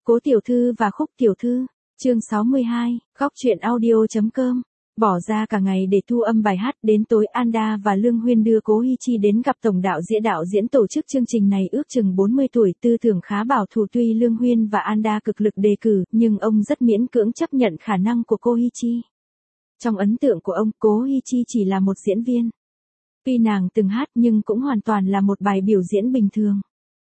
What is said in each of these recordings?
Cố Tiểu Thư và Khúc Tiểu Thư, chương 62, góc truyện audio.com. Bỏ ra cả ngày để thu âm bài hát, đến tối Anda và Lương Huyên đưa Cố Hi Chi đến gặp tổng đạo diễn tổ chức chương trình này ước chừng 40 tuổi, tư tưởng khá bảo thủ. Tuy Lương Huyên và Anda cực lực đề cử, nhưng ông rất miễn cưỡng chấp nhận khả năng của cô Hi Chi. Trong ấn tượng của ông, Cố Hi Chi chỉ là một diễn viên. Tuy nàng từng hát nhưng cũng hoàn toàn là một bài biểu diễn bình thường.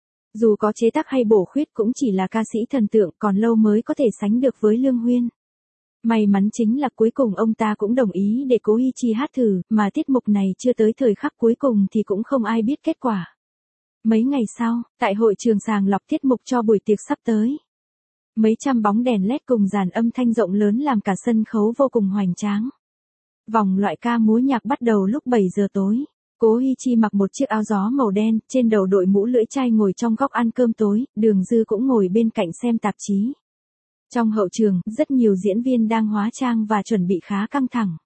Dù có chế tác hay bổ khuyết cũng chỉ là ca sĩ thần tượng, còn lâu mới có thể sánh được với Lương Huyên. May mắn chính là cuối cùng ông ta cũng đồng ý để Cố Hi Chi hát thử, mà tiết mục này chưa tới thời khắc cuối cùng thì cũng không ai biết kết quả. Mấy ngày sau, tại hội trường sàng lọc tiết mục cho buổi tiệc sắp tới. Mấy trăm bóng đèn LED cùng dàn âm thanh rộng lớn làm cả sân khấu vô cùng hoành tráng. Vòng loại ca múa nhạc bắt đầu lúc 7 giờ tối. Cố Hi Chi mặc một chiếc áo gió màu đen, trên đầu đội mũ lưỡi chai ngồi trong góc ăn cơm tối, Đường Dư cũng ngồi bên cạnh xem tạp chí. Trong hậu trường, rất nhiều diễn viên đang hóa trang và chuẩn bị khá căng thẳng.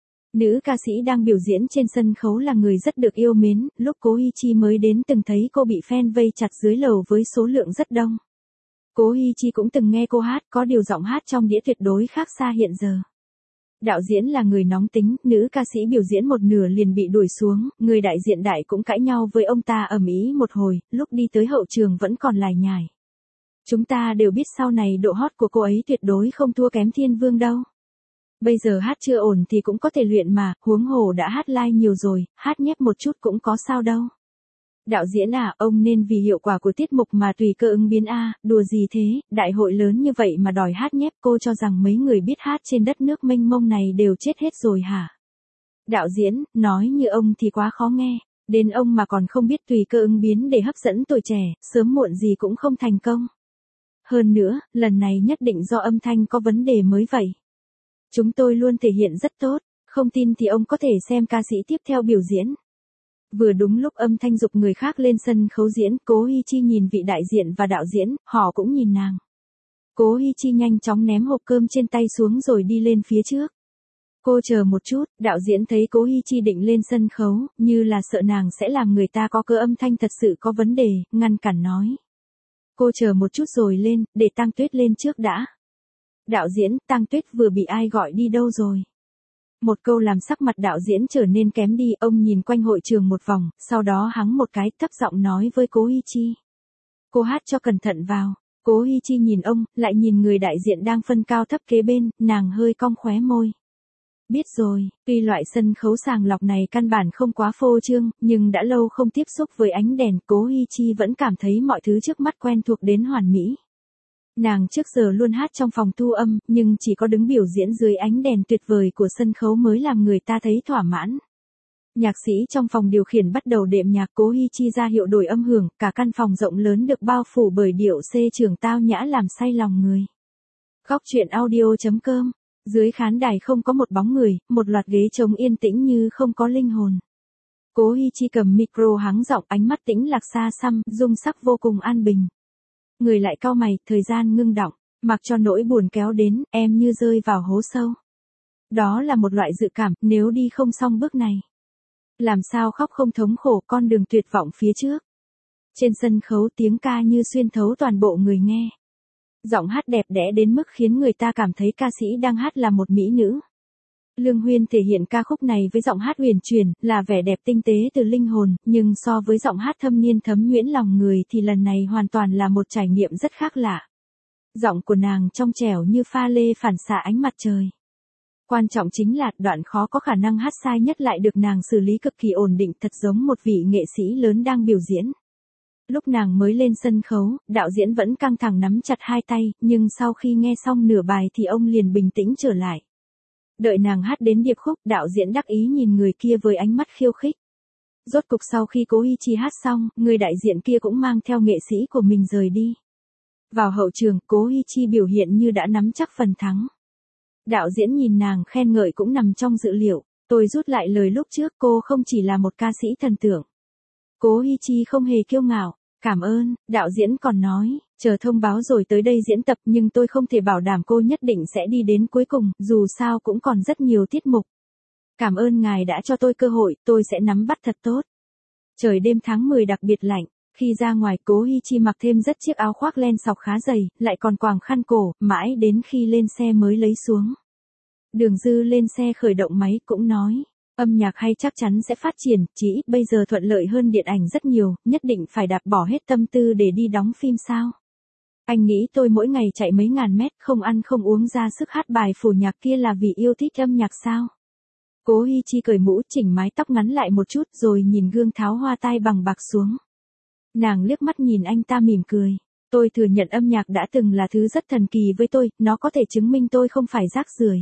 Nữ ca sĩ đang biểu diễn trên sân khấu là người rất được yêu mến, lúc Cố Hi Chi mới đến từng thấy cô bị fan vây chặt dưới lầu với số lượng rất đông. Cố Hi Chi cũng từng nghe cô hát, có điều giọng hát trong đĩa tuyệt đối khác xa hiện giờ. Đạo diễn là người nóng tính, nữ ca sĩ biểu diễn một nửa liền bị đuổi xuống, người đại diện đại cũng cãi nhau với ông ta ầm ĩ một hồi, lúc đi tới hậu trường vẫn còn lải nhải. Chúng ta đều biết sau này độ hot của cô ấy tuyệt đối không thua kém Thiên Vương đâu. Bây giờ hát chưa ổn thì cũng có thể luyện mà, huống hồ đã hát live nhiều rồi, hát nhép một chút cũng có sao đâu. Đạo diễn à, ông nên vì hiệu quả của tiết mục mà tùy cơ ứng biến a, đùa gì thế, đại hội lớn như vậy mà đòi hát nhép, cô cho rằng mấy người biết hát trên đất nước mênh mông này đều chết hết rồi hả? Đạo diễn, nói như ông thì quá khó nghe, đến ông mà còn không biết tùy cơ ứng biến để hấp dẫn tuổi trẻ, sớm muộn gì cũng không thành công. Hơn nữa, lần này nhất định do âm thanh có vấn đề mới vậy. Chúng tôi luôn thể hiện rất tốt, không tin thì ông có thể xem ca sĩ tiếp theo biểu diễn. Vừa đúng lúc âm thanh giục người khác lên sân khấu diễn, Cố Hi Chi nhìn vị đại diện và đạo diễn, họ cũng nhìn nàng. Cố Hi Chi nhanh chóng ném hộp cơm trên tay xuống rồi đi lên phía trước. Cô chờ một chút, đạo diễn thấy Cố Hi Chi định lên sân khấu, như là sợ nàng sẽ làm người ta có cơ âm thanh thật sự có vấn đề, ngăn cản nói. Cô chờ một chút rồi lên, để Tang Tuyết lên trước đã. Đạo diễn, Tang Tuyết vừa bị ai gọi đi đâu rồi? Một câu làm sắc mặt đạo diễn trở nên kém đi, ông nhìn quanh hội trường một vòng, sau đó hắng một cái, thấp giọng nói với Cố Hi Chi. Cô hát cho cẩn thận vào. Cố Hi Chi nhìn ông, lại nhìn người đại diện đang phân cao thấp kế bên, nàng hơi cong khóe môi. Biết rồi, tuy loại sân khấu sàng lọc này căn bản không quá phô trương, nhưng đã lâu không tiếp xúc với ánh đèn, Cố Hi Chi vẫn cảm thấy mọi thứ trước mắt quen thuộc đến hoàn mỹ. Nàng trước giờ luôn hát trong phòng thu âm, nhưng chỉ có đứng biểu diễn dưới ánh đèn tuyệt vời của sân khấu mới làm người ta thấy thỏa mãn. Nhạc sĩ trong phòng điều khiển bắt đầu đệm nhạc, Cố Hi Chi ra hiệu đổi âm hưởng, cả căn phòng rộng lớn được bao phủ bởi điệu C trưởng tao nhã làm say lòng người. Góc truyện audio.com. Dưới khán đài không có một bóng người, một loạt ghế trống yên tĩnh như không có linh hồn. Cố Hi Chi cầm micro hắng giọng, ánh mắt tĩnh lạc xa xăm, dung sắc vô cùng an bình. Người lại cau mày, thời gian ngưng đọng, mặc cho nỗi buồn kéo đến, em như rơi vào hố sâu. Đó là một loại dự cảm, nếu đi không xong bước này. Làm sao khóc không thống khổ, con đường tuyệt vọng phía trước. Trên sân khấu tiếng ca như xuyên thấu toàn bộ người nghe. Giọng hát đẹp đẽ đến mức khiến người ta cảm thấy ca sĩ đang hát là một mỹ nữ. Lương Huyên thể hiện ca khúc này với giọng hát huyền chuyển, là vẻ đẹp tinh tế từ linh hồn, nhưng so với giọng hát thâm niên thấm nhuyễn lòng người thì lần này hoàn toàn là một trải nghiệm rất khác lạ. Giọng của nàng trong trẻo như pha lê phản xạ ánh mặt trời. Quan trọng chính là đoạn khó có khả năng hát sai nhất lại được nàng xử lý cực kỳ ổn định, thật giống một vị nghệ sĩ lớn đang biểu diễn. Lúc nàng mới lên sân khấu, đạo diễn vẫn căng thẳng nắm chặt hai tay, nhưng sau khi nghe xong nửa bài thì ông liền bình tĩnh trở lại. Đợi nàng hát đến điệp khúc, đạo diễn đắc ý nhìn người kia với ánh mắt khiêu khích. Rốt cục sau khi Cố Hi Chi hát xong, người đại diện kia cũng mang theo nghệ sĩ của mình rời đi. Vào hậu trường, Cố Hi Chi biểu hiện như đã nắm chắc phần thắng. Đạo diễn nhìn nàng khen ngợi cũng nằm trong dự liệu, tôi rút lại lời lúc trước, cô không chỉ là một ca sĩ thần tượng. Cố Hi Chi không hề kiêu ngạo, cảm ơn, đạo diễn còn nói, chờ thông báo rồi tới đây diễn tập, nhưng tôi không thể bảo đảm cô nhất định sẽ đi đến cuối cùng, dù sao cũng còn rất nhiều tiết mục. Cảm ơn ngài đã cho tôi cơ hội, tôi sẽ nắm bắt thật tốt. Trời đêm tháng 10 đặc biệt lạnh, Khi ra ngoài Cố Hi Chi mặc thêm rất chiếc áo khoác len sọc khá dày, lại còn quàng khăn cổ, mãi đến khi lên xe mới lấy xuống. Đường Dư lên xe khởi động máy cũng nói, âm nhạc hay chắc chắn sẽ phát triển, chỉ ít bây giờ thuận lợi hơn điện ảnh rất nhiều, nhất định phải đạp bỏ hết tâm tư để đi đóng phim sao. Anh nghĩ tôi mỗi ngày chạy mấy ngàn mét, không ăn không uống ra sức hát bài phổ nhạc kia là vì yêu thích âm nhạc sao? Cố Hi Chi cởi mũ chỉnh mái tóc ngắn lại một chút rồi nhìn gương tháo hoa tai bằng bạc xuống. Nàng liếc mắt nhìn anh ta mỉm cười. Tôi thừa nhận âm nhạc đã từng là thứ rất thần kỳ với tôi, nó có thể chứng minh tôi không phải rác rưởi.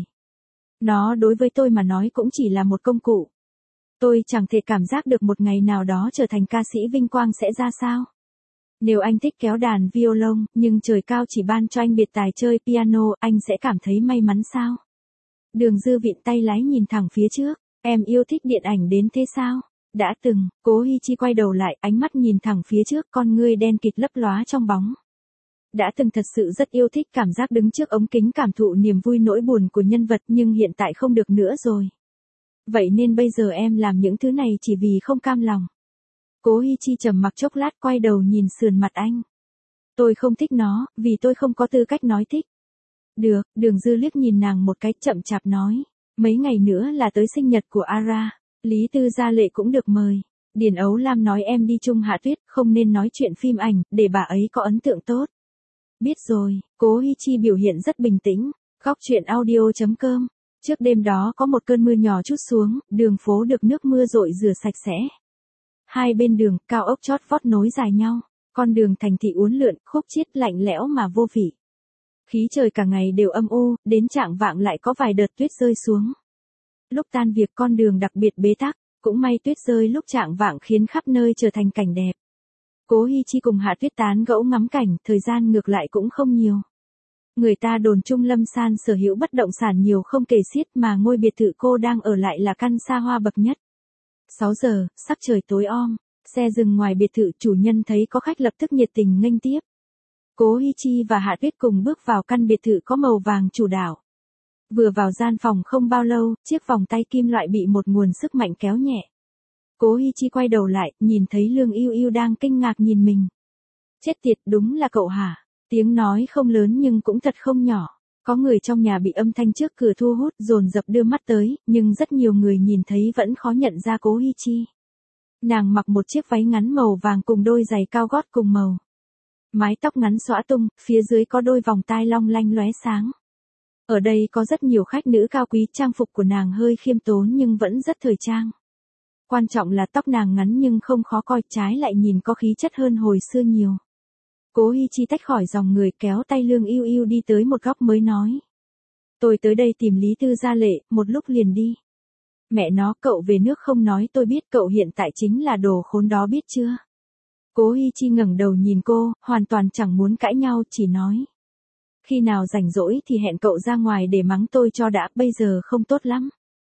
Nó đối với tôi mà nói cũng chỉ là một công cụ. Tôi chẳng thể cảm giác được một ngày nào đó trở thành ca sĩ vinh quang sẽ ra sao. Nếu anh thích kéo đàn violon, nhưng trời cao chỉ ban cho anh biệt tài chơi piano, anh sẽ cảm thấy may mắn sao? Đường Dư vịn tay lái nhìn thẳng phía trước, em yêu thích điện ảnh đến thế sao? Đã từng, Cố Hi Chi quay đầu lại, ánh mắt nhìn thẳng phía trước, con ngươi đen kịt lấp lóa trong bóng. Đã từng thật sự rất yêu thích cảm giác đứng trước ống kính cảm thụ niềm vui nỗi buồn của nhân vật nhưng hiện tại không được nữa rồi. Vậy nên bây giờ em làm những thứ này chỉ vì không cam lòng. Cố Hi Chi trầm mặc chốc lát quay đầu nhìn sườn mặt anh. Tôi không thích nó, vì tôi không có tư cách nói thích. Được, Đường Dư liếc nhìn nàng một cái chậm chạp nói. Mấy ngày nữa là tới sinh nhật của Ara, Lý Tư Gia Lệ cũng được mời. Điền Ấu Lam nói em đi chung Hạ Tuyết, không nên nói chuyện phim ảnh, để bà ấy có ấn tượng tốt. Biết rồi, Cố Hi Chi biểu hiện rất bình tĩnh. Góc chuyện audio.com. Trước đêm đó có một cơn mưa nhỏ trút xuống, đường phố được nước mưa rội rửa sạch sẽ. Hai bên đường, cao ốc chót vót nối dài nhau. Con đường thành thị uốn lượn, khúc chiết lạnh lẽo mà vô vị. Khí trời cả ngày đều âm u, đến chạng vạng lại có vài đợt tuyết rơi xuống. Lúc tan việc con đường đặc biệt bế tắc, cũng may tuyết rơi lúc chạng vạng khiến khắp nơi trở thành cảnh đẹp. Cố Hi Chi cùng Hạ Tuyết tán gẫu ngắm cảnh, thời gian ngược lại cũng không nhiều. Người ta đồn Trung Lâm San sở hữu bất động sản nhiều không kể xiết mà ngôi biệt thự cô đang ở lại là căn xa hoa bậc nhất. 6 giờ, sắc trời tối om, xe dừng ngoài biệt thự, chủ nhân thấy có khách lập tức nhiệt tình nghênh tiếp. Cố Hi Chi và Hạ Tuyết cùng bước vào căn biệt thự có màu vàng chủ đạo. Vừa vào gian phòng không bao lâu, chiếc vòng tay kim loại bị một nguồn sức mạnh kéo nhẹ. Cố Hi Chi quay đầu lại, nhìn thấy Lương Yêu Yêu đang kinh ngạc nhìn mình. Chết tiệt, đúng là cậu hả? Tiếng nói không lớn nhưng cũng thật không nhỏ. Có người trong nhà bị âm thanh trước cửa thu hút, dồn dập đưa mắt tới, nhưng rất nhiều người nhìn thấy vẫn khó nhận ra Cố Hi Chi. Nàng mặc một chiếc váy ngắn màu vàng cùng đôi giày cao gót cùng màu. Mái tóc ngắn xõa tung, phía dưới có đôi vòng tai long lanh lóe sáng. Ở đây có rất nhiều khách nữ cao quý, trang phục của nàng hơi khiêm tốn nhưng vẫn rất thời trang. Quan trọng là tóc nàng ngắn nhưng không khó coi, trái lại nhìn có khí chất hơn hồi xưa nhiều. Cố Hi Chi tách khỏi dòng người kéo tay Lương Yêu Yêu đi tới một góc mới nói. Tôi tới đây tìm Lý Tư Gia Lệ, một lúc liền đi. Mẹ nó, cậu về nước không nói tôi biết, cậu hiện tại chính là đồ khốn đó biết chưa? Cố Hi Chi ngẩng đầu nhìn cô, hoàn toàn chẳng muốn cãi nhau, chỉ nói. Khi nào rảnh rỗi thì hẹn cậu ra ngoài để mắng tôi cho đã, bây giờ không tốt lắm.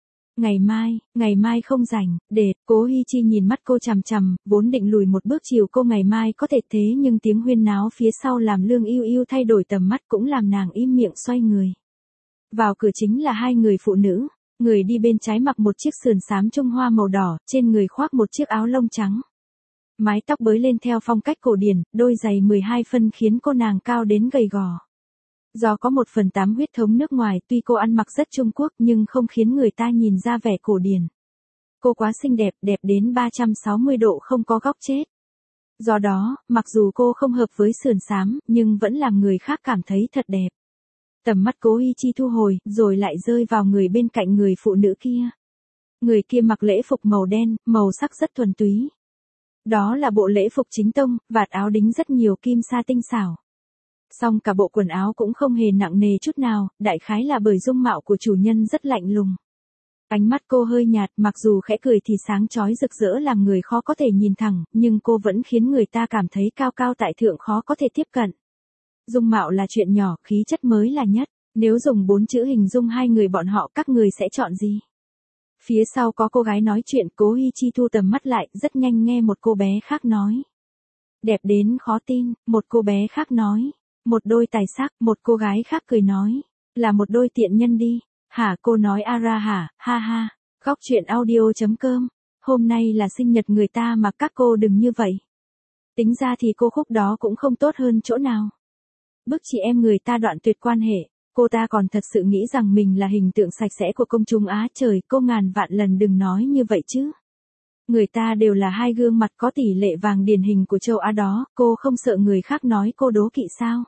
Ngày mai không rảnh, để, Cố Hi Chi nhìn mắt cô chằm chằm, vốn định lùi một bước chiều cô ngày mai có thể thế nhưng tiếng huyên náo phía sau làm Lương Yêu Yêu thay đổi tầm mắt cũng làm nàng im miệng xoay người. Vào cửa chính là hai người phụ nữ, người đi bên trái mặc một chiếc sườn xám trung hoa màu đỏ, trên người khoác một chiếc áo lông trắng. Mái tóc bới lên theo phong cách cổ điển, đôi giày 12 phân khiến cô nàng cao đến gầy gò. Do có 1/8 huyết thống nước ngoài, tuy cô ăn mặc rất Trung Quốc nhưng không khiến người ta nhìn ra vẻ cổ điển. Cô quá xinh đẹp, đẹp đến 360 độ không có góc chết. Do đó, mặc dù cô không hợp với sườn xám, nhưng vẫn làm người khác cảm thấy thật đẹp. Tầm mắt Cố Hi Chi thu hồi, rồi lại rơi vào người bên cạnh người phụ nữ kia. Người kia mặc lễ phục màu đen, màu sắc rất thuần túy. Đó là bộ lễ phục chính tông, vạt áo đính rất nhiều kim sa tinh xảo. Song cả bộ quần áo cũng không hề nặng nề chút nào, đại khái là bởi dung mạo của chủ nhân rất lạnh lùng. Ánh mắt cô hơi nhạt, mặc dù khẽ cười thì sáng chói rực rỡ làm người khó có thể nhìn thẳng, nhưng cô vẫn khiến người ta cảm thấy cao cao tại thượng khó có thể tiếp cận. Dung mạo là chuyện nhỏ, khí chất mới là nhất. Nếu dùng 4 chữ hình dung hai người bọn họ, các người sẽ chọn gì? Phía sau có cô gái nói chuyện, Cố Hi Chi thu tầm mắt lại, rất nhanh nghe một cô bé khác nói. Đẹp đến khó tin, một cô bé khác nói. Một đôi tài sắc, một cô gái khác cười nói. Là một đôi tiện nhân đi. Hả, cô nói Ara hả, ha ha. Góc chuyện audio.com. Hôm nay là sinh nhật người ta mà các cô đừng như vậy. Tính ra thì cô Khúc đó cũng không tốt hơn chỗ nào. Bức chị em người ta đoạn tuyệt quan hệ, cô ta còn thật sự nghĩ rằng mình là hình tượng sạch sẽ của công chúng Á trời, cô ngàn vạn lần đừng nói như vậy chứ. Người ta đều là hai gương mặt có tỷ lệ vàng điển hình của châu Á đó, cô không sợ người khác nói cô đố kỵ sao?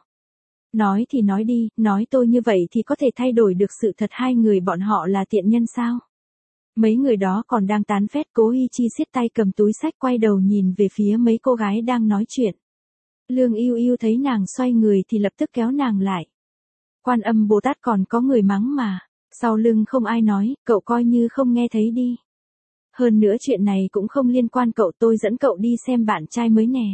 Nói thì nói đi, nói tôi như vậy thì có thể thay đổi được sự thật hai người bọn họ là tiện nhân sao? Mấy người đó còn đang tán phét, Cố Hi Chi siết tay cầm túi xách quay đầu nhìn về phía mấy cô gái đang nói chuyện. Lương Yêu Yêu thấy nàng xoay người thì lập tức kéo nàng lại. Quan Âm Bồ Tát còn có người mắng mà. Sau lưng không ai nói, cậu coi như không nghe thấy đi. Hơn nữa chuyện này cũng không liên quan cậu, tôi dẫn cậu đi xem bạn trai mới nè.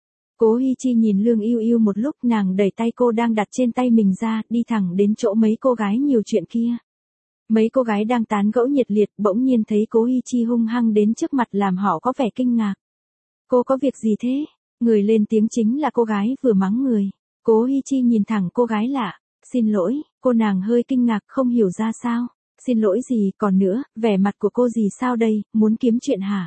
Cố Hi Chi nhìn Lương Yêu Yêu một lúc, nàng đẩy tay cô đang đặt trên tay mình ra, đi thẳng đến chỗ mấy cô gái nhiều chuyện kia. Mấy cô gái đang tán gẫu nhiệt liệt, bỗng nhiên thấy Cố Hi Chi hung hăng đến trước mặt làm họ có vẻ kinh ngạc. Cô có việc gì thế? Người lên tiếng chính là cô gái vừa mắng người. Cố Hi Chi nhìn thẳng cô gái lạ. Xin lỗi, cô nàng hơi kinh ngạc không hiểu ra sao. Xin lỗi gì, còn nữa, vẻ mặt của cô gì sao đây, muốn kiếm chuyện hả?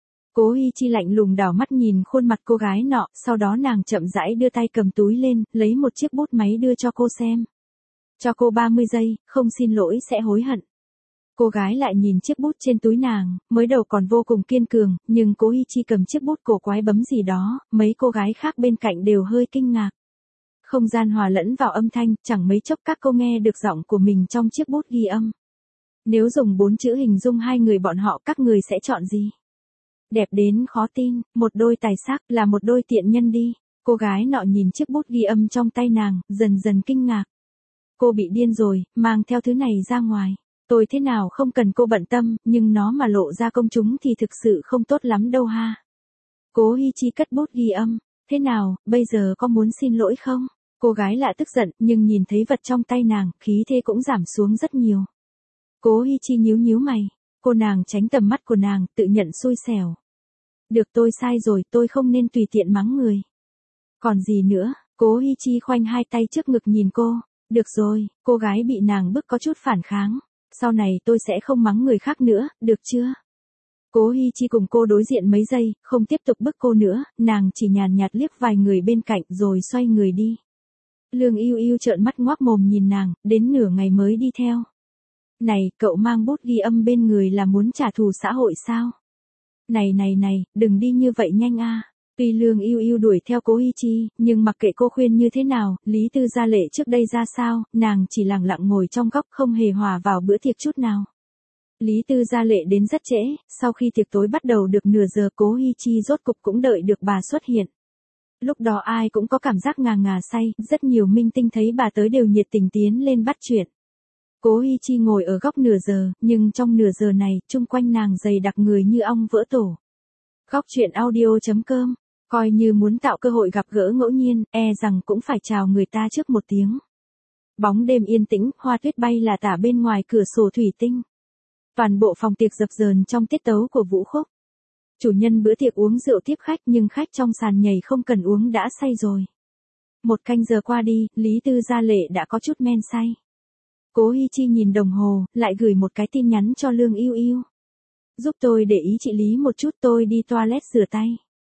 Cố Hi Chi lạnh lùng đảo mắt nhìn khuôn mặt cô gái nọ, sau đó nàng chậm rãi đưa tay cầm túi lên, lấy một chiếc bút máy đưa cho cô xem. Cho cô 30 giây, không xin lỗi sẽ hối hận. Cô gái lại nhìn chiếc bút trên túi nàng, mới đầu còn vô cùng kiên cường, nhưng Cố Hi Chi cầm chiếc bút cổ quái bấm gì đó, mấy cô gái khác bên cạnh đều hơi kinh ngạc. Không gian hòa lẫn vào âm thanh, chẳng mấy chốc các cô nghe được giọng của mình trong chiếc bút ghi âm. Nếu dùng 4 chữ hình dung hai người bọn họ, các người sẽ chọn gì? Đẹp đến khó tin, một đôi tài sắc, là một đôi tiện nhân đi. Cô gái nọ nhìn chiếc bút ghi âm trong tay nàng, dần dần kinh ngạc. Cô bị điên rồi, mang theo thứ này ra ngoài. Tôi thế nào không cần cô bận tâm, nhưng nó mà lộ ra công chúng thì thực sự không tốt lắm đâu ha. Cố Hi Chi cất bút ghi âm. Thế nào, bây giờ có muốn xin lỗi không? Cô gái lạ tức giận, nhưng nhìn thấy vật trong tay nàng, khí thế cũng giảm xuống rất nhiều. Cố Hi Chi nhíu nhíu mày. Cô nàng tránh tầm mắt của nàng, tự nhận xui xẻo. Được, tôi sai rồi, tôi không nên tùy tiện mắng người. Còn gì nữa? Cố Hi Chi khoanh hai tay trước ngực nhìn cô. Được rồi, cô gái bị nàng bức có chút phản kháng. Sau này tôi sẽ không mắng người khác nữa, được chưa? Cố Hi Chi cùng cô đối diện mấy giây, không tiếp tục bức cô nữa, nàng chỉ nhàn nhạt liếc vài người bên cạnh rồi xoay người đi. Lương Yêu Yêu trợn mắt ngoác mồm nhìn nàng, đến nửa ngày mới đi theo. Này, cậu mang bút ghi âm bên người là muốn trả thù xã hội sao? Này, đừng đi như vậy nhanh a. Tuy Lương Yêu Yêu đuổi theo Cố Hi Chi, nhưng mặc kệ cô khuyên như thế nào, Lý Tư Gia Lệ trước đây ra sao, nàng chỉ lặng lặng ngồi trong góc không hề hòa vào bữa tiệc chút nào. Lý Tư Gia Lệ đến rất trễ, sau khi tiệc tối bắt đầu được nửa giờ Cố Hi Chi rốt cục cũng đợi được bà xuất hiện. Lúc đó ai cũng có cảm giác ngà ngà say, rất nhiều minh tinh thấy bà tới đều nhiệt tình tiến lên bắt chuyện. Cố Hi Chi ngồi ở góc nửa giờ, nhưng trong nửa giờ này, chung quanh nàng dày đặc người như ong vỡ tổ. Góc chuyện audio.com, coi như muốn tạo cơ hội gặp gỡ ngẫu nhiên, rằng cũng phải chào người ta trước một tiếng. Bóng đêm yên tĩnh, hoa tuyết bay là tả bên ngoài cửa sổ thủy tinh. Toàn bộ phòng tiệc dập dờn trong tiết tấu của vũ khúc. Chủ nhân bữa tiệc uống rượu tiếp khách nhưng khách trong sàn nhảy không cần uống đã say rồi. 1 canh giờ qua đi, Lý Tư Gia Lệ đã có chút men say. Cố Hi Chi nhìn đồng hồ, lại gửi một cái tin nhắn cho Lương Yêu Yêu. Giúp tôi để ý chị Lý một chút, tôi đi toilet rửa tay.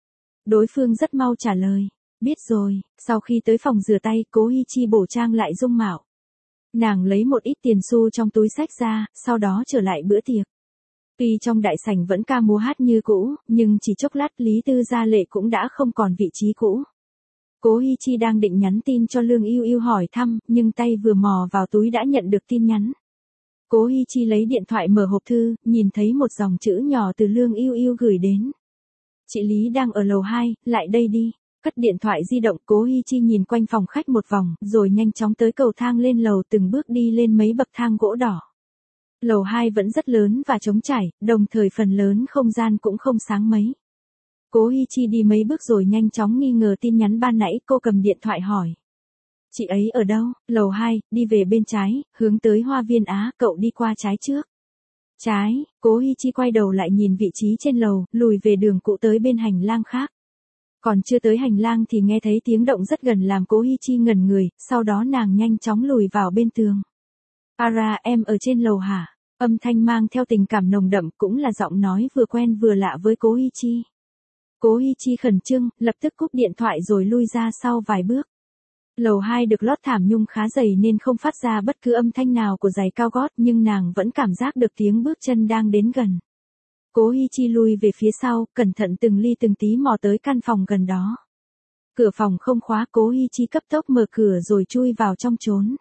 Đối phương rất mau trả lời. Biết rồi, sau khi tới phòng rửa tay, Cố Hi Chi bổ trang lại dung mạo. Nàng lấy một ít tiền xu trong túi xách ra, sau đó trở lại bữa tiệc. Tuy trong đại sảnh vẫn ca múa hát như cũ, nhưng chỉ chốc lát Lý Tư Gia Lệ cũng đã không còn vị trí cũ. Cố Hi Chi đang định nhắn tin cho Lương Yêu Yêu hỏi thăm, nhưng tay vừa mò vào túi đã nhận được tin nhắn. Cố Hi Chi lấy điện thoại mở hộp thư, nhìn thấy một dòng chữ nhỏ từ Lương Yêu Yêu gửi đến. Chị Lý đang ở lầu 2, lại đây đi. Cất điện thoại di động, Cố Hi Chi nhìn quanh phòng khách một vòng, rồi nhanh chóng tới cầu thang lên lầu, từng bước đi lên mấy bậc thang gỗ đỏ. Lầu 2 vẫn rất lớn và trống trải, đồng thời phần lớn không gian cũng không sáng mấy. Cố Hi Chi đi mấy bước rồi nhanh chóng nghi ngờ tin nhắn ban nãy, cô cầm điện thoại hỏi. Chị ấy ở đâu? Lầu 2, đi về bên trái, hướng tới Hoa Viên Á, cậu đi qua trái trước. Trái, Cố Hi Chi quay đầu lại nhìn vị trí trên lầu, lùi về đường cũ tới bên hành lang khác. Còn chưa tới hành lang thì nghe thấy tiếng động rất gần làm Cố Hi Chi ngẩn người, sau đó nàng nhanh chóng lùi vào bên tường. Ara, em ở trên lầu hả? Âm thanh mang theo tình cảm nồng đậm, cũng là giọng nói vừa quen vừa lạ với Cố Hi Chi. Cố Hi Chi khẩn trương, lập tức cúp điện thoại rồi lui ra sau vài bước. Lầu 2 được lót thảm nhung khá dày nên không phát ra bất cứ âm thanh nào của giày cao gót, nhưng nàng vẫn cảm giác được tiếng bước chân đang đến gần. Cố Hi Chi lui về phía sau, cẩn thận từng ly từng tí mò tới căn phòng gần đó. Cửa phòng không khóa, Cố Hi Chi cấp tốc mở cửa rồi chui vào trong trốn.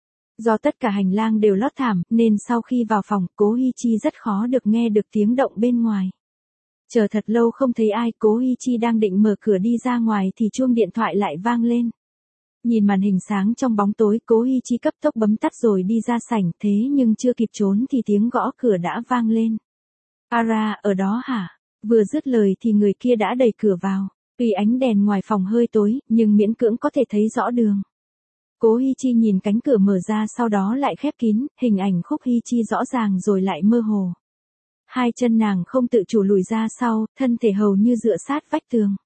Do tất cả hành lang đều lót thảm, nên sau khi vào phòng, Cố Hi Chi rất khó được nghe được tiếng động bên ngoài. Chờ thật lâu không thấy ai, Cố Hi Chi đang định mở cửa đi ra ngoài thì chuông điện thoại lại vang lên. Nhìn màn hình sáng trong bóng tối, Cố Hi Chi cấp tốc bấm tắt rồi đi ra sảnh, thế nhưng chưa kịp trốn thì tiếng gõ cửa đã vang lên. Ara, ở đó hả? Vừa dứt lời thì người kia đã đẩy cửa vào. Vì ánh đèn ngoài phòng hơi tối, nhưng miễn cưỡng có thể thấy rõ đường. Cố Hi Chi nhìn cánh cửa mở ra sau đó lại khép kín, hình ảnh Khúc Hi Chi rõ ràng rồi lại mơ hồ. Hai chân nàng không tự chủ lùi ra sau, thân thể hầu như dựa sát vách tường.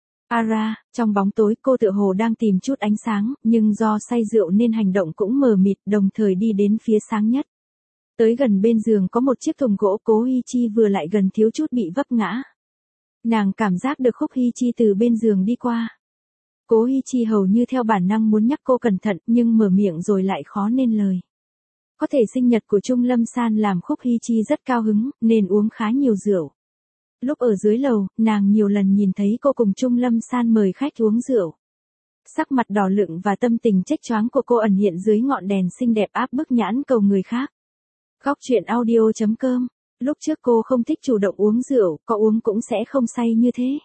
Ara, trong bóng tối cô tựa hồ đang tìm chút ánh sáng, nhưng do say rượu nên hành động cũng mờ mịt, đồng thời đi đến phía sáng nhất. Tới gần bên giường có một chiếc thùng gỗ, Cố Hi Chi vừa lại gần thiếu chút bị vấp ngã. Nàng cảm giác được Khúc Hi Chi từ bên giường đi qua. Cố Hi Chi hầu như theo bản năng muốn nhắc cô cẩn thận, nhưng mở miệng rồi lại khó nên lời. Có thể sinh nhật của Trung Lâm San làm Khúc Hi Chi rất cao hứng, nên uống khá nhiều rượu. Lúc ở dưới lầu, nàng nhiều lần nhìn thấy cô cùng Trung Lâm San mời khách uống rượu. Sắc mặt đỏ lựng và tâm tình chếch choáng của cô ẩn hiện dưới ngọn đèn xinh đẹp áp bức nhãn cầu người khác. Góc truyện audio.com. Lúc trước cô không thích chủ động uống rượu, có uống cũng sẽ không say như thế.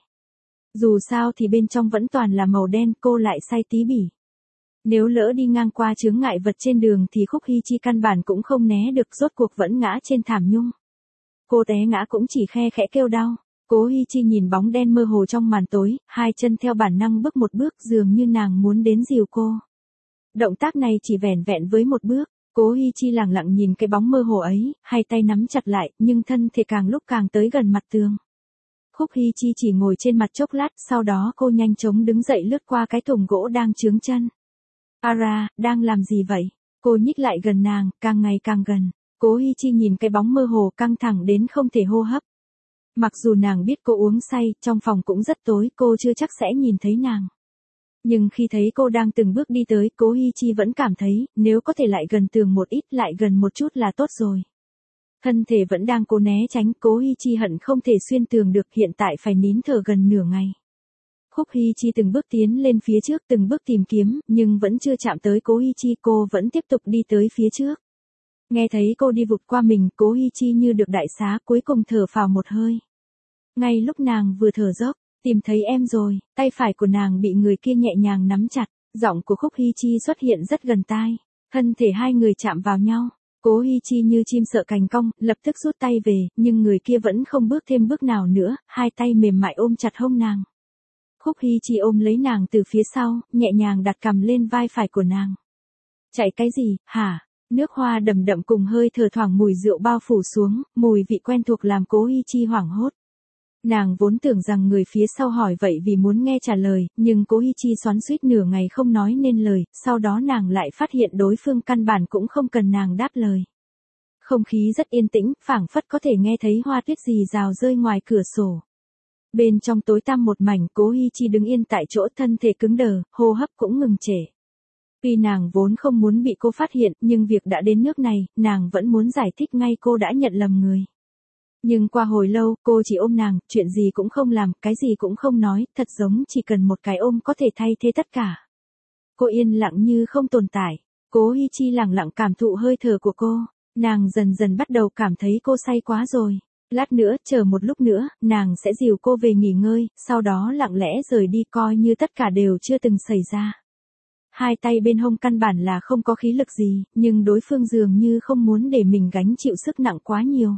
Dù sao thì bên trong vẫn toàn là màu đen, cô lại say tí bỉ. Nếu lỡ đi ngang qua chướng ngại vật trên đường thì Khúc Hi Chi căn bản cũng không né được, rốt cuộc vẫn ngã trên thảm nhung. Cô té ngã cũng chỉ khe khẽ kêu đau. Cố Hi Chi nhìn bóng đen mơ hồ trong màn tối, hai chân theo bản năng bước một bước, dường như nàng muốn đến dìu cô. Động tác này chỉ vẻn vẹn với một bước. Cố Hi Chi lẳng lặng nhìn cái bóng mơ hồ ấy, hai tay nắm chặt lại, nhưng thân thể càng lúc càng tới gần mặt tường. Khúc Hi Chi chỉ ngồi trên mặt chốc lát, sau đó cô nhanh chóng đứng dậy lướt qua cái thùng gỗ đang chướng chân. Ara, đang làm gì vậy? Cô nhích lại gần nàng, càng ngày càng gần. Cố Hi Chi nhìn cái bóng mơ hồ căng thẳng đến không thể hô hấp. Mặc dù nàng biết cô uống say, trong phòng cũng rất tối, cô chưa chắc sẽ nhìn thấy nàng. Nhưng khi thấy cô đang từng bước đi tới, Cố Hi Chi vẫn cảm thấy, nếu có thể lại gần tường một ít, lại gần một chút là tốt rồi. Thân thể vẫn đang cố né tránh, Cố Hi Chi hận không thể xuyên tường được, hiện tại phải nín thở gần nửa ngày. Khúc Hi Chi từng bước tiến lên phía trước, từng bước tìm kiếm, nhưng vẫn chưa chạm tới Cố Hi Chi, cô vẫn tiếp tục đi tới phía trước. Nghe thấy cô đi vụt qua mình, Cố Hi Chi như được đại xá, cuối cùng thở phào một hơi. Ngay lúc nàng vừa thở dốc, tìm thấy em rồi, tay phải của nàng bị người kia nhẹ nhàng nắm chặt, giọng của Khúc Hi Chi xuất hiện rất gần tai, thân thể hai người chạm vào nhau. Cố Hi Chi như chim sợ cành cong, lập tức rút tay về, nhưng người kia vẫn không bước thêm bước nào nữa, hai tay mềm mại ôm chặt hông nàng. Khúc Hi Chi ôm lấy nàng từ phía sau, nhẹ nhàng đặt cằm lên vai phải của nàng. Chạy cái gì, hả? Nước hoa đậm đậm cùng hơi thở thoảng mùi rượu bao phủ xuống, mùi vị quen thuộc làm Cố Hi Chi hoảng hốt. Nàng vốn tưởng rằng người phía sau hỏi vậy vì muốn nghe trả lời, nhưng Cố Hi Chi xoắn xuýt nửa ngày không nói nên lời, sau đó nàng lại phát hiện đối phương căn bản cũng không cần nàng đáp lời. Không khí rất yên tĩnh, phảng phất có thể nghe thấy hoa tuyết rì rào rơi ngoài cửa sổ. Bên trong tối tăm một mảnh, Cố Hi Chi đứng yên tại chỗ, thân thể cứng đờ, hô hấp cũng ngừng trệ. Vì nàng vốn không muốn bị cô phát hiện, nhưng việc đã đến nước này, nàng vẫn muốn giải thích ngay cô đã nhận lầm người. Nhưng qua hồi lâu, cô chỉ ôm nàng, chuyện gì cũng không làm, cái gì cũng không nói, thật giống chỉ cần một cái ôm có thể thay thế tất cả. Cô yên lặng như không tồn tại. Cố Hi Chi lặng lặng cảm thụ hơi thở của cô, nàng dần dần bắt đầu cảm thấy cô say quá rồi. Lát nữa, chờ một lúc nữa, nàng sẽ dìu cô về nghỉ ngơi, sau đó lặng lẽ rời đi coi như tất cả đều chưa từng xảy ra. Hai tay bên hông căn bản là không có khí lực gì, nhưng đối phương dường như không muốn để mình gánh chịu sức nặng quá nhiều.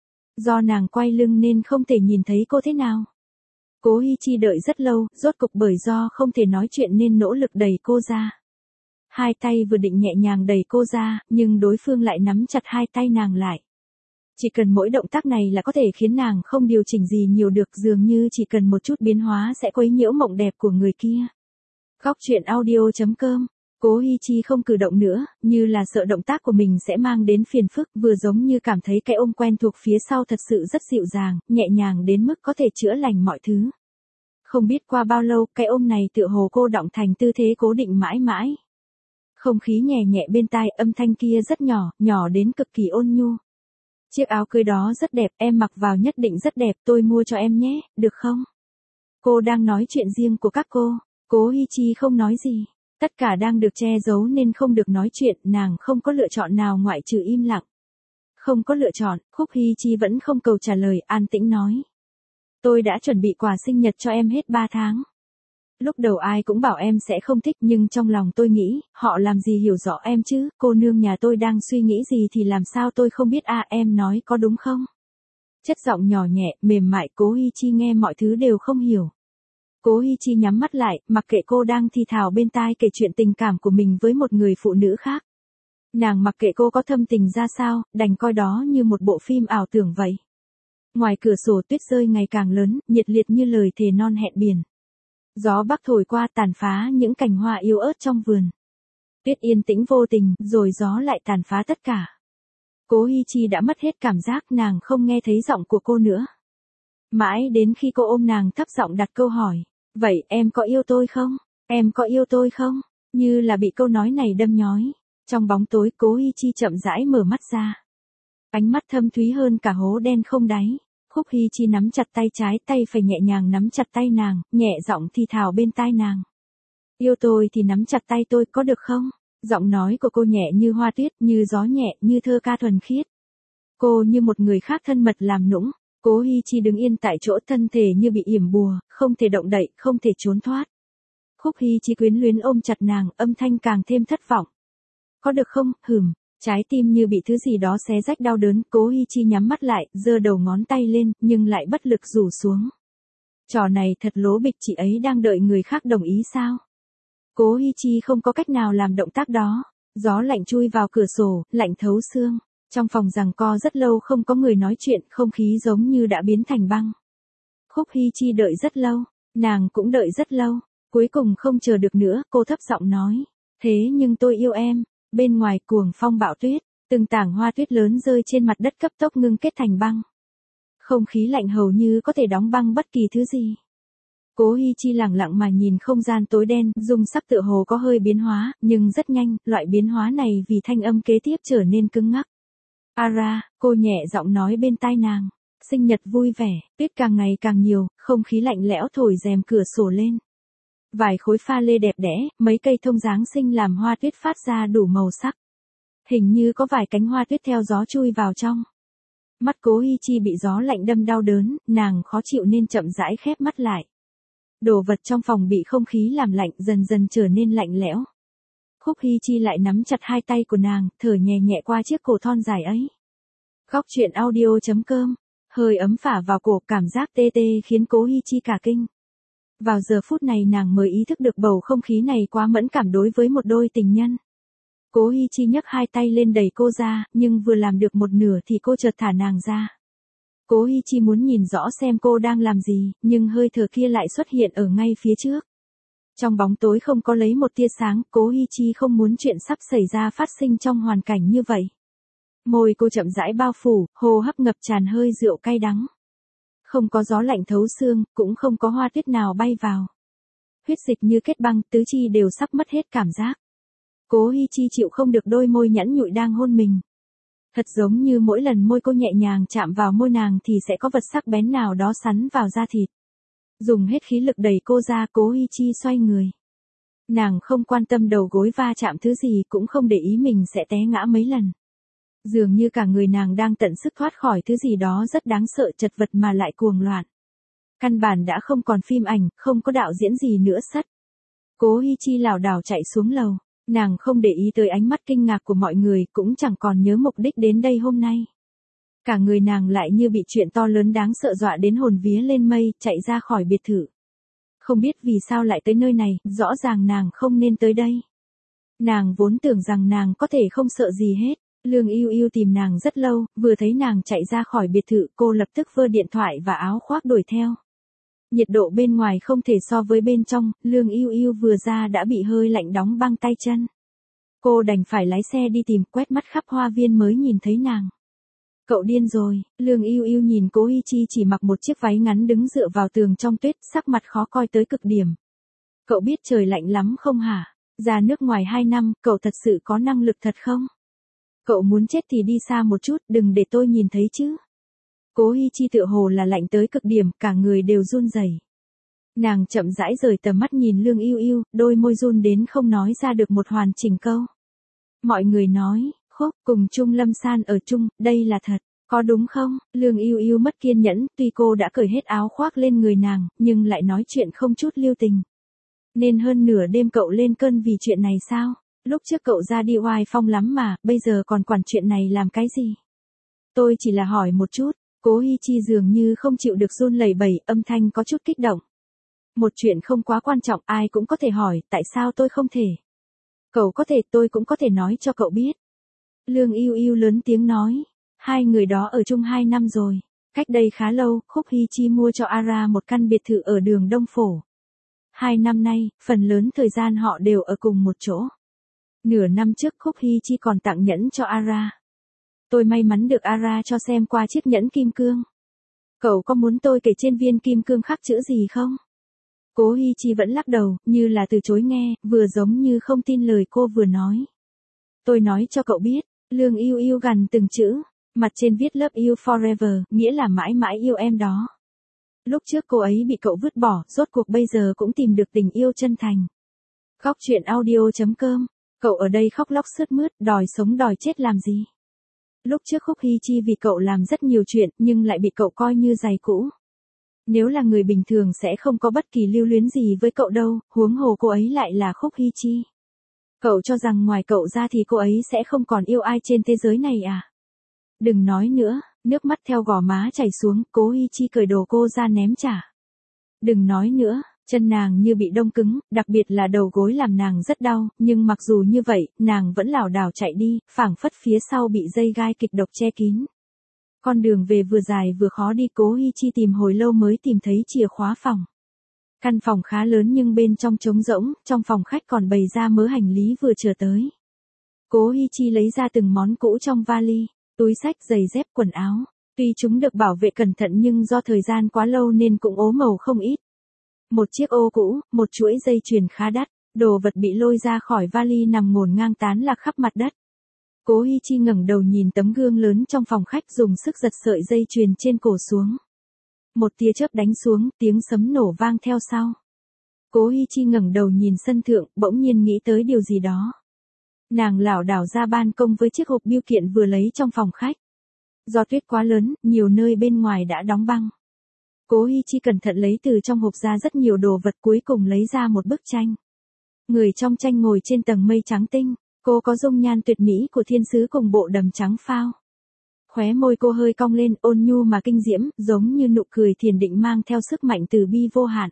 Do nàng quay lưng nên không thể nhìn thấy cô thế nào. Cố Hi Chi đợi rất lâu, rốt cục bởi do không thể nói chuyện nên nỗ lực đẩy cô ra. Hai tay vừa định nhẹ nhàng đẩy cô ra, nhưng đối phương lại nắm chặt hai tay nàng lại. Chỉ cần mỗi động tác này là có thể khiến nàng không điều chỉnh gì nhiều được, dường như chỉ cần một chút biến hóa sẽ quấy nhiễu mộng đẹp của người kia. Góc truyện audio.com. Cố Hi Chi không cử động nữa, như là sợ động tác của mình sẽ mang đến phiền phức, vừa giống như cảm thấy cái ôm quen thuộc phía sau thật sự rất dịu dàng, nhẹ nhàng đến mức có thể chữa lành mọi thứ. Không biết qua bao lâu, cái ôm này tựa hồ cô đọng thành tư thế cố định mãi mãi. Không khí nhẹ nhẹ bên tai, âm thanh kia rất nhỏ, nhỏ đến cực kỳ ôn nhu. Chiếc áo cưới đó rất đẹp, em mặc vào nhất định rất đẹp, tôi mua cho em nhé, được không? Cô đang nói chuyện riêng của các cô. Cố Hi Chi không nói gì. Tất cả đang được che giấu nên không được nói chuyện, nàng không có lựa chọn nào ngoại trừ im lặng. Không có lựa chọn, Khúc Hi Chi vẫn không cầu trả lời, an tĩnh nói. Tôi đã chuẩn bị quà sinh nhật cho em hết 3 tháng. Lúc đầu ai cũng bảo em sẽ không thích, nhưng trong lòng tôi nghĩ, họ làm gì hiểu rõ em chứ, cô nương nhà tôi đang suy nghĩ gì thì làm sao tôi không biết à, em nói có đúng không? Chất giọng nhỏ nhẹ, mềm mại, Cố Hi Chi nghe mọi thứ đều không hiểu. Cố Hi Chi nhắm mắt lại, mặc kệ cô đang thì thào bên tai kể chuyện tình cảm của mình với một người phụ nữ khác. Nàng mặc kệ cô có thâm tình ra sao, đành coi đó như một bộ phim ảo tưởng vậy. Ngoài cửa sổ tuyết rơi ngày càng lớn, nhiệt liệt như lời thề non hẹn biển. Gió bắc thổi qua tàn phá những cành hoa yếu ớt trong vườn. Tuyết yên tĩnh vô tình, rồi gió lại tàn phá tất cả. Cố Hi Chi đã mất hết cảm giác, nàng không nghe thấy giọng của cô nữa. Mãi đến khi cô ôm nàng thấp giọng đặt câu hỏi. Vậy em có yêu tôi không? Em có yêu tôi không? Như là bị câu nói này đâm nhói. Trong bóng tối, Cố Hi Chi chậm rãi mở mắt ra. Ánh mắt thâm thúy hơn cả hố đen không đáy. Khúc Hi Chi nắm chặt tay trái, tay phải nhẹ nhàng nắm chặt tay nàng, nhẹ giọng thì thào bên tai nàng. Yêu tôi thì nắm chặt tay tôi có được không? Giọng nói của cô nhẹ như hoa tuyết, như gió nhẹ, như thơ ca thuần khiết. Cô như một người khác thân mật làm nũng. Cố Hi Chi đứng yên tại chỗ, thân thể như bị yểm bùa, không thể động đậy, không thể trốn thoát. Khúc Hi Chi quyến luyến ôm chặt nàng, âm thanh càng thêm thất vọng. Có được không? Trái tim như bị thứ gì đó xé rách đau đớn, Cố Hi Chi nhắm mắt lại, giơ đầu ngón tay lên, nhưng lại bất lực rủ xuống. Trò này thật lố bịch, chị ấy đang đợi người khác đồng ý sao? Cố Hi Chi không có cách nào làm động tác đó. Gió lạnh chui vào cửa sổ, lạnh thấu xương. Trong phòng giằng co rất lâu không có người nói chuyện, không khí giống như đã biến thành băng. Khúc Hi Chi đợi rất lâu, nàng cũng đợi rất lâu. Cuối cùng không chờ được nữa, cô thấp giọng nói. Thế nhưng tôi yêu em. Bên ngoài cuồng phong bão tuyết, từng tảng hoa tuyết lớn rơi trên mặt đất cấp tốc ngưng kết thành băng. Không khí lạnh hầu như có thể đóng băng bất kỳ thứ gì. Cố Hi Chi lặng lặng mà nhìn không gian tối đen, dung sắc tựa hồ có hơi biến hóa, nhưng rất nhanh, loại biến hóa này vì thanh âm kế tiếp trở nên cứng ngắc. Ara, cô nhẹ giọng nói bên tai nàng. Sinh nhật vui vẻ, tuyết càng ngày càng nhiều, không khí lạnh lẽo thổi rèm cửa sổ lên. Vài khối pha lê đẹp đẽ, mấy cây thông Giáng sinh làm hoa tuyết phát ra đủ màu sắc. Hình như có vài cánh hoa tuyết theo gió chui vào trong. Mắt Cố Hi Chi bị gió lạnh đâm đau đớn, nàng khó chịu nên chậm rãi khép mắt lại. Đồ vật trong phòng bị không khí làm lạnh dần dần trở nên lạnh lẽo. Khúc Hi Chi lại nắm chặt hai tay của nàng, thở nhẹ nhẹ qua chiếc cổ thon dài ấy. Góc truyện audio.com. Hơi ấm phả vào cổ, cảm giác tê tê khiến Cố Hi Chi cả kinh. Vào giờ phút này nàng mới ý thức được bầu không khí này quá mẫn cảm đối với một đôi tình nhân. Cố Hi Chi nhấc hai tay lên đẩy cô ra, nhưng vừa làm được một nửa thì cô chợt thả nàng ra. Cố Hi Chi muốn nhìn rõ xem cô đang làm gì, nhưng hơi thở kia lại xuất hiện ở ngay phía trước. Trong bóng tối không có lấy một tia sáng, Cố Hi Chi không muốn chuyện sắp xảy ra phát sinh trong hoàn cảnh như vậy. Môi cô chậm rãi bao phủ, hô hấp ngập tràn hơi rượu cay đắng. Không có gió lạnh thấu xương, cũng không có hoa tuyết nào bay vào. Huyết dịch như kết băng, tứ chi đều sắp mất hết cảm giác. Cố Hi Chi chịu không được đôi môi nhẵn nhụi đang hôn mình. Thật giống như mỗi lần môi cô nhẹ nhàng chạm vào môi nàng thì sẽ có vật sắc bén nào đó sắn vào da thịt. Dùng hết khí lực đẩy cô ra, Cố Hi Chi xoay người. Nàng không quan tâm đầu gối va chạm thứ gì, cũng không để ý mình sẽ té ngã mấy lần. Dường như cả người nàng đang tận sức thoát khỏi thứ gì đó rất đáng sợ, chật vật mà lại cuồng loạn. Căn bản đã không còn phim ảnh, không có đạo diễn gì nữa sất. Cố Hi Chi lảo đảo chạy xuống lầu. Nàng không để ý tới ánh mắt kinh ngạc của mọi người, cũng chẳng còn nhớ mục đích đến đây hôm nay. Cả người nàng lại như bị chuyện to lớn đáng sợ dọa đến hồn vía lên mây, chạy ra khỏi biệt thự. Không biết vì sao lại tới nơi này, rõ ràng nàng không nên tới đây. Nàng vốn tưởng rằng nàng có thể không sợ gì hết. Lương Yêu Yêu tìm nàng rất lâu, vừa thấy nàng chạy ra khỏi biệt thự, cô lập tức vơ điện thoại và áo khoác đuổi theo. Nhiệt độ bên ngoài không thể so với bên trong, Lương Yêu Yêu vừa ra đã bị hơi lạnh đóng băng tay chân. Cô đành phải lái xe đi tìm, quét mắt khắp hoa viên mới nhìn thấy nàng. Cậu điên rồi, Lương Yêu Yêu nhìn Cố Hi Chi chỉ mặc một chiếc váy ngắn đứng dựa vào tường trong tuyết, sắc mặt khó coi tới cực điểm. Cậu biết trời lạnh lắm không hả? Ra nước ngoài 2 năm, cậu thật sự có năng lực thật không? Cậu muốn chết thì đi xa một chút, đừng để tôi nhìn thấy chứ. Cố Hi Chi tựa hồ là lạnh tới cực điểm, cả người đều run rẩy. Nàng chậm rãi rời tầm mắt nhìn Lương Yêu Yêu, đôi môi run đến không nói ra được một hoàn chỉnh câu. Mọi người nói, Khúc cùng Trung Lâm San ở chung, đây là thật, có đúng không? Lương Yêu Yêu mất kiên nhẫn, tuy cô đã cởi hết áo khoác lên người nàng, nhưng lại nói chuyện không chút lưu tình. Nên hơn nửa đêm cậu lên cơn vì chuyện này sao? Lúc trước cậu ra đi oai phong lắm mà, bây giờ còn quản chuyện này làm cái gì? Tôi chỉ là hỏi một chút, Cố Hi Chi dường như không chịu được run lẩy bẩy, âm thanh có chút kích động. Một chuyện không quá quan trọng, ai cũng có thể hỏi, tại sao tôi không thể? Cậu có thể, tôi cũng có thể nói cho cậu biết. Lương Yêu Yêu lớn tiếng nói, hai người đó ở chung 2 năm rồi. Cách đây khá lâu, Khúc Hi Chi mua cho Ara một căn biệt thự ở đường Đông Phổ. 2 năm nay, phần lớn thời gian họ đều ở cùng một chỗ. Nửa năm trước Khúc Hi Chi còn tặng nhẫn cho Ara. Tôi may mắn được Ara cho xem qua chiếc nhẫn kim cương. Cậu có muốn tôi kể trên viên kim cương khắc chữ gì không? Cố Hi Chi vẫn lắc đầu, như là từ chối nghe, vừa giống như không tin lời cô vừa nói. Tôi nói cho cậu biết, Lương Yêu Yêu gằn từng chữ, mặt trên viết Love You Forever, nghĩa là mãi mãi yêu em đó. Lúc trước cô ấy bị cậu vứt bỏ, rốt cuộc bây giờ cũng tìm được tình yêu chân thành. Góc truyện audio.com, cậu ở đây khóc lóc sướt mướt, đòi sống đòi chết làm gì? Lúc trước Khúc Hi Chi vì cậu làm rất nhiều chuyện, nhưng lại bị cậu coi như giày cũ. Nếu là người bình thường sẽ không có bất kỳ lưu luyến gì với cậu đâu, huống hồ cô ấy lại là Khúc Hi Chi. Cậu cho rằng ngoài cậu ra thì cô ấy sẽ không còn yêu ai trên thế giới này à? Đừng nói nữa, nước mắt theo gò má chảy xuống, Cố Hi Chi cởi đồ cô ra ném trả. Đừng nói nữa, chân nàng như bị đông cứng, đặc biệt là đầu gối làm nàng rất đau, nhưng mặc dù như vậy, nàng vẫn lảo đảo chạy đi, phảng phất phía sau bị dây gai kịch độc che kín. Con đường về vừa dài vừa khó đi, Cố Hi Chi tìm hồi lâu mới tìm thấy chìa khóa phòng. Căn phòng khá lớn nhưng bên trong trống rỗng, trong phòng khách còn bày ra mớ hành lý vừa chờ tới. Cố Hi Chi lấy ra từng món cũ trong vali, túi xách, giày dép, quần áo. Tuy chúng được bảo vệ cẩn thận nhưng do thời gian quá lâu nên cũng ố màu không ít. Một chiếc ô cũ, một chuỗi dây chuyền khá đắt, đồ vật bị lôi ra khỏi vali nằm ngổn ngang tán lạc khắp mặt đất. Cố Hi Chi ngẩng đầu nhìn tấm gương lớn trong phòng khách, dùng sức giật sợi dây chuyền trên cổ xuống. Một tia chớp đánh xuống, tiếng sấm nổ vang theo sau. Cố Hi Chi ngẩng đầu nhìn sân thượng, bỗng nhiên nghĩ tới điều gì đó. Nàng lảo đảo ra ban công với chiếc hộp bưu kiện vừa lấy trong phòng khách. Do tuyết quá lớn, nhiều nơi bên ngoài đã đóng băng. Cố Hi Chi cẩn thận lấy từ trong hộp ra rất nhiều đồ vật, cuối cùng lấy ra một bức tranh. Người trong tranh ngồi trên tầng mây trắng tinh, cô có dung nhan tuyệt mỹ của thiên sứ cùng bộ đầm trắng phao. Khóe môi cô hơi cong lên, ôn nhu mà kinh diễm, giống như nụ cười thiền định mang theo sức mạnh từ bi vô hạn.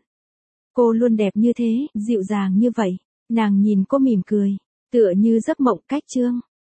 Cô luôn đẹp như thế, dịu dàng như vậy. Nàng nhìn cô mỉm cười, tựa như giấc mộng cách chương.